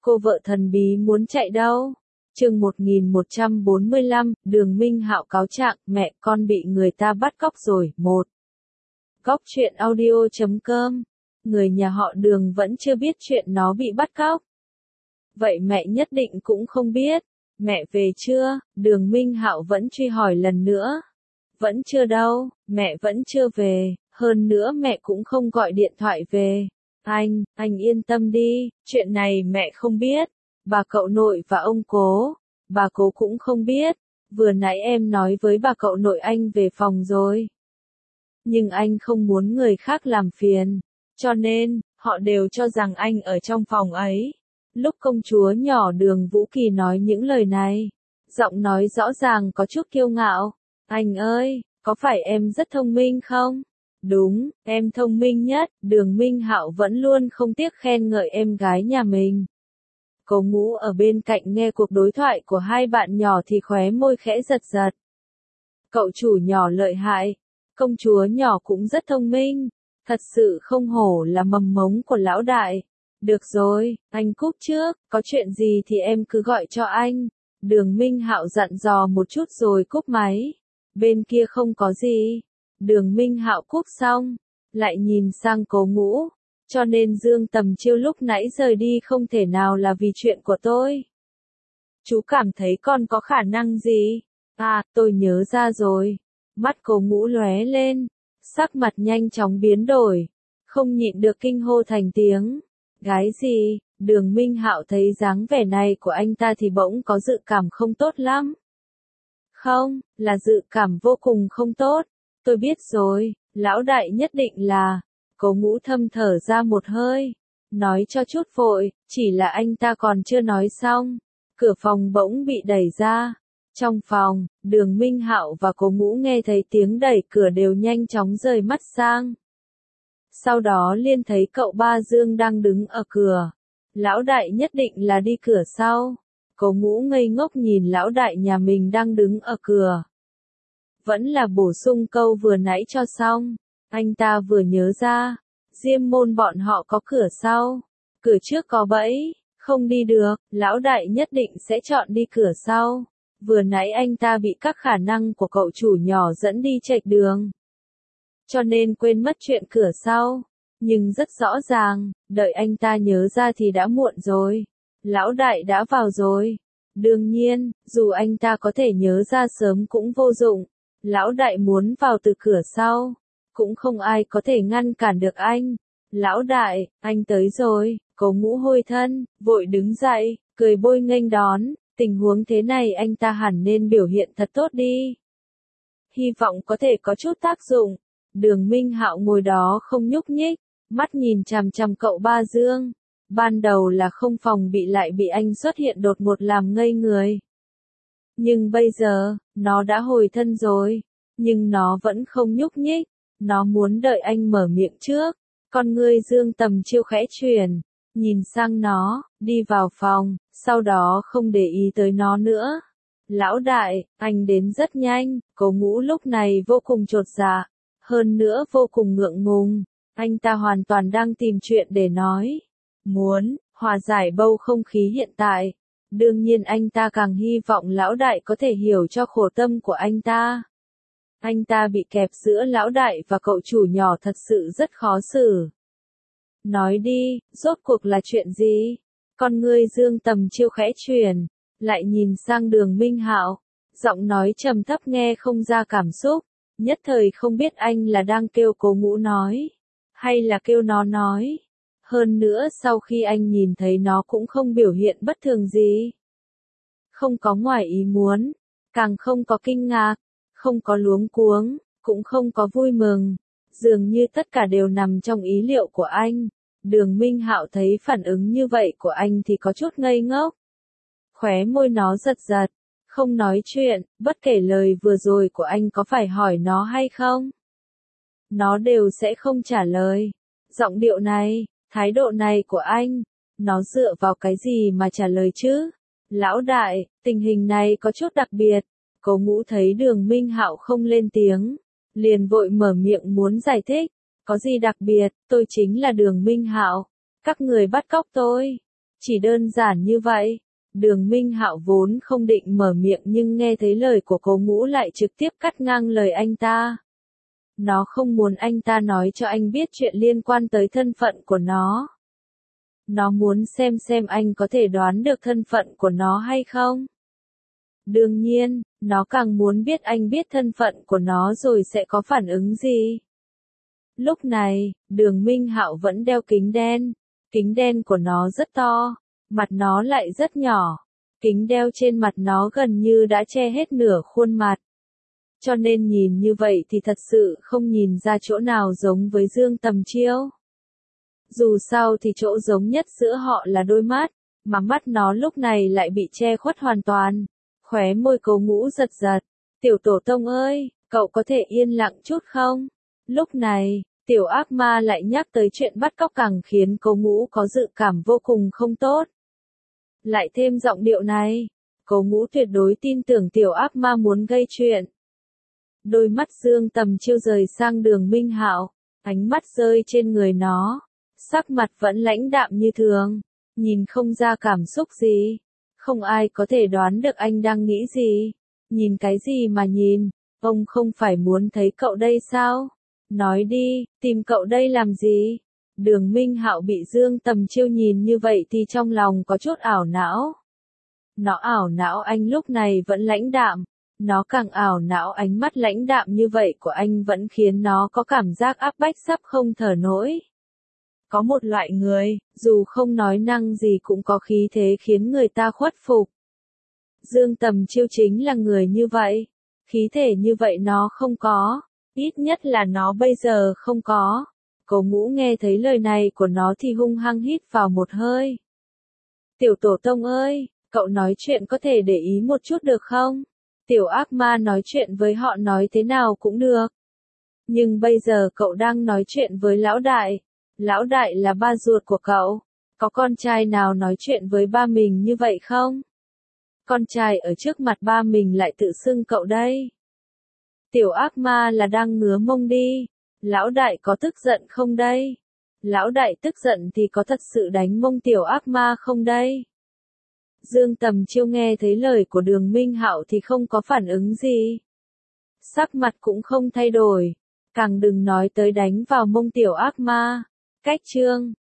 Cô vợ thần bí muốn chạy đâu? Chương 1145, Đường Minh Hạo cáo trạng, mẹ con bị người ta bắt cóc rồi. 1. Góc truyện audio.com. Người nhà họ Đường vẫn chưa biết chuyện nó bị bắt cóc. Vậy mẹ nhất định cũng không biết. Mẹ về chưa? Đường Minh Hạo vẫn truy hỏi lần nữa. Vẫn chưa đâu, mẹ vẫn chưa về, hơn nữa mẹ cũng không gọi điện thoại về. Anh yên tâm đi, chuyện này mẹ không biết. Bà cậu nội và ông cố, bà cố cũng không biết. Vừa nãy em nói với bà cậu nội anh về phòng rồi. Nhưng anh không muốn người khác làm phiền, cho nên, họ đều cho rằng anh ở trong phòng ấy. Lúc công chúa nhỏ Đường Vũ Kỳ nói những lời này, giọng nói rõ ràng có chút kiêu ngạo. Anh ơi, có phải em rất thông minh không? Đúng, em thông minh nhất. Đường Minh Hạo vẫn luôn không tiếc khen ngợi em gái nhà mình. Cố Ngũ ở bên cạnh nghe cuộc đối thoại của hai bạn nhỏ thì khóe môi khẽ giật giật. Cậu chủ nhỏ lợi hại, công chúa nhỏ cũng rất thông minh, thật sự không hổ là mầm mống của lão đại. Được rồi, anh cúp trước, có chuyện gì thì em cứ gọi cho anh. Đường Minh Hạo dặn dò một chút rồi cúp máy. Bên kia không có gì. Đường Minh Hạo cúp xong, lại nhìn sang Cố Ngũ. Cho nên Dương Tầm Chiêu lúc nãy rời đi không thể nào là vì chuyện của tôi. Chú cảm thấy con có khả năng gì? À, tôi nhớ ra rồi. Mắt Cố Ngũ lóe lên, sắc mặt nhanh chóng biến đổi, không nhịn được kinh hô thành tiếng. Gái gì? Đường Minh Hạo thấy dáng vẻ này của anh ta thì bỗng có dự cảm không tốt lắm. Không, là dự cảm vô cùng không tốt. Tôi biết rồi, lão đại nhất định là. Cố Ngũ thâm thở ra một hơi, nói cho chút vội, chỉ là anh ta còn chưa nói xong. Cửa phòng bỗng bị đẩy ra. Trong phòng, Đường Minh Hạo và Cố Ngũ nghe thấy tiếng đẩy cửa đều nhanh chóng rời mắt sang. Sau đó liền thấy cậu ba Dương đang đứng ở cửa. Lão đại nhất định là đi cửa sau. Cố Ngũ ngây ngốc nhìn lão đại nhà mình đang đứng ở cửa. Vẫn là bổ sung câu vừa nãy cho xong. Anh ta vừa nhớ ra, Diêm Môn bọn họ có cửa sau. Cửa trước có bẫy, không đi được, lão đại nhất định sẽ chọn đi cửa sau. Vừa nãy anh ta bị các khả năng của cậu chủ nhỏ dẫn đi chệch đường. Cho nên quên mất chuyện cửa sau. Nhưng rất rõ ràng, đợi anh ta nhớ ra thì đã muộn rồi. Lão đại đã vào rồi. Đương nhiên, dù anh ta có thể nhớ ra sớm cũng vô dụng. Lão đại muốn vào từ cửa sau, cũng không ai có thể ngăn cản được anh. Lão đại, anh tới rồi. Cố Ngũ hôi thân, vội đứng dậy, cười bôi nghênh đón. Tình huống thế này anh ta hẳn nên biểu hiện thật tốt đi. Hy vọng có thể có chút tác dụng. Đường Minh Hạo ngồi đó không nhúc nhích, mắt nhìn chằm chằm cậu ba Dương. Ban đầu là không phòng bị lại bị anh xuất hiện đột ngột làm ngây người. Nhưng bây giờ, nó đã hồi thân rồi. Nhưng nó vẫn không nhúc nhích. Nó muốn đợi anh mở miệng trước. Con ngươi Dương Tầm Chiêu khẽ chuyển, nhìn sang nó, đi vào phòng, sau đó không để ý tới nó nữa. Lão đại, anh đến rất nhanh. Cố Ngũ lúc này vô cùng chột dạ, hơn nữa vô cùng ngượng ngùng. Anh ta hoàn toàn đang tìm chuyện để nói. Muốn hòa giải bầu không khí hiện tại. Đương nhiên anh ta càng hy vọng lão đại có thể hiểu cho khổ tâm của anh ta. Anh ta bị kẹp giữa lão đại và cậu chủ nhỏ thật sự rất khó xử. Nói đi, rốt cuộc là chuyện gì? Con ngươi Dương Tầm Chiêu khẽ chuyển, lại nhìn sang Đường Minh Hạo, giọng nói trầm thấp nghe không ra cảm xúc, nhất thời không biết anh là đang kêu Cố Ngũ nói, hay là kêu nó nói. Hơn nữa sau khi anh nhìn thấy nó cũng không biểu hiện bất thường gì. Không có ngoài ý muốn, càng không có kinh ngạc, không có luống cuống, cũng không có vui mừng. Dường như tất cả đều nằm trong ý liệu của anh. Đường Minh Hạo thấy phản ứng như vậy của anh thì có chút ngây ngốc. Khóe môi nó giật giật, không nói chuyện, bất kể lời vừa rồi của anh có phải hỏi nó hay không. Nó đều sẽ không trả lời. Giọng điệu này, thái độ này của anh, nó dựa vào cái gì mà trả lời chứ? Lão đại, tình hình này có chút đặc biệt. Cố Ngũ thấy Đường Minh Hạo không lên tiếng, liền vội mở miệng muốn giải thích. Có gì đặc biệt, tôi chính là Đường Minh Hạo. Các người bắt cóc tôi. Chỉ đơn giản như vậy. Đường Minh Hạo vốn không định mở miệng nhưng nghe thấy lời của Cố Ngũ lại trực tiếp cắt ngang lời anh ta. Nó không muốn anh ta nói cho anh biết chuyện liên quan tới thân phận của nó. Nó muốn xem anh có thể đoán được thân phận của nó hay không. Đương nhiên, nó càng muốn biết anh biết thân phận của nó rồi sẽ có phản ứng gì. Lúc này, Đường Minh Hạo vẫn đeo kính đen. Kính đen của nó rất to, mặt nó lại rất nhỏ. Kính đeo trên mặt nó gần như đã che hết nửa khuôn mặt. Cho nên nhìn như vậy thì thật sự không nhìn ra chỗ nào giống với Dương Tầm Chiêu. Dù sao thì chỗ giống nhất giữa họ là đôi mắt, mà mắt nó lúc này lại bị che khuất hoàn toàn. Khóe môi Cố Ngũ giật giật. Tiểu tổ tông ơi, cậu có thể yên lặng chút không? Lúc này, tiểu ác ma lại nhắc tới chuyện bắt cóc càng khiến Cố Ngũ có dự cảm vô cùng không tốt. Lại thêm giọng điệu này, Cố Ngũ tuyệt đối tin tưởng tiểu ác ma muốn gây chuyện. Đôi mắt Dương Tầm Chiêu rời sang Đường Minh Hạo, ánh mắt rơi trên người nó, sắc mặt vẫn lãnh đạm như thường, nhìn không ra cảm xúc gì. Không ai có thể đoán được anh đang nghĩ gì. Nhìn cái gì mà nhìn, ông không phải muốn thấy cậu đây sao? Nói đi, tìm cậu đây làm gì? Đường Minh Hạo bị Dương Tầm Chiêu nhìn như vậy thì trong lòng có chút ảo não. Nó ảo não anh lúc này vẫn lãnh đạm. Nó càng ảo não ánh mắt lãnh đạm như vậy của anh vẫn khiến nó có cảm giác áp bách sắp không thở nổi. Có một loại người, dù không nói năng gì cũng có khí thế khiến người ta khuất phục. Dương Tầm Chiêu chính là người như vậy. Khí thể như vậy nó không có. Ít nhất là nó bây giờ không có. Cố Ngũ nghe thấy lời này của nó thì hung hăng hít vào một hơi. Tiểu tổ tông ơi, cậu nói chuyện có thể để ý một chút được không? Tiểu ác ma nói chuyện với họ nói thế nào cũng được. Nhưng bây giờ cậu đang nói chuyện với lão đại. Lão đại là ba ruột của cậu. Có con trai nào nói chuyện với ba mình như vậy không? Con trai ở trước mặt ba mình lại tự xưng cậu đây. Tiểu ác ma là đang ngứa mông đi. Lão đại có tức giận không đây? Lão đại tức giận thì có thật sự đánh mông tiểu ác ma không đây? Dương Tầm Chiêu nghe thấy lời của Đường Minh Hạo thì không có phản ứng gì. Sắc mặt cũng không thay đổi. Càng đừng nói tới đánh vào mông tiểu ác ma. Cách chương